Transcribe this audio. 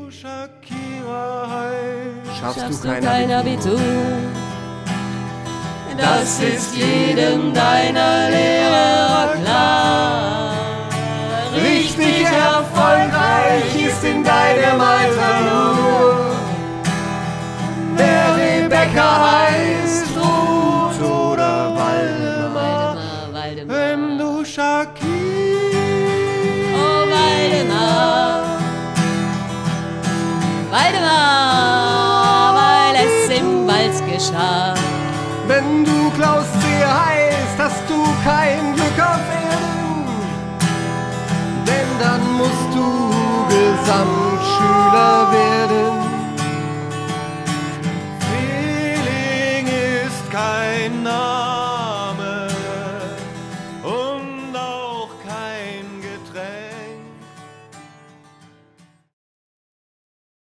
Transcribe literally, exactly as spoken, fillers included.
Shakira heißt, Schaffst, Schaffst du du kein kein Abitur? Abitur? Das ist jedem deiner Lehrer klar. Richtig erfolgreich ist in deinem Alter nur, wer Rebecca heißt, Ruth oder Waldemar. Waldemar, Waldemar. wenn du Shakira. Oh, Waldemar, Waldemar, weil es im Wald geschah. Wenn du Klaus C. heißt, hast du kein Glück auf Erden, denn dann musst du Gesamtschüler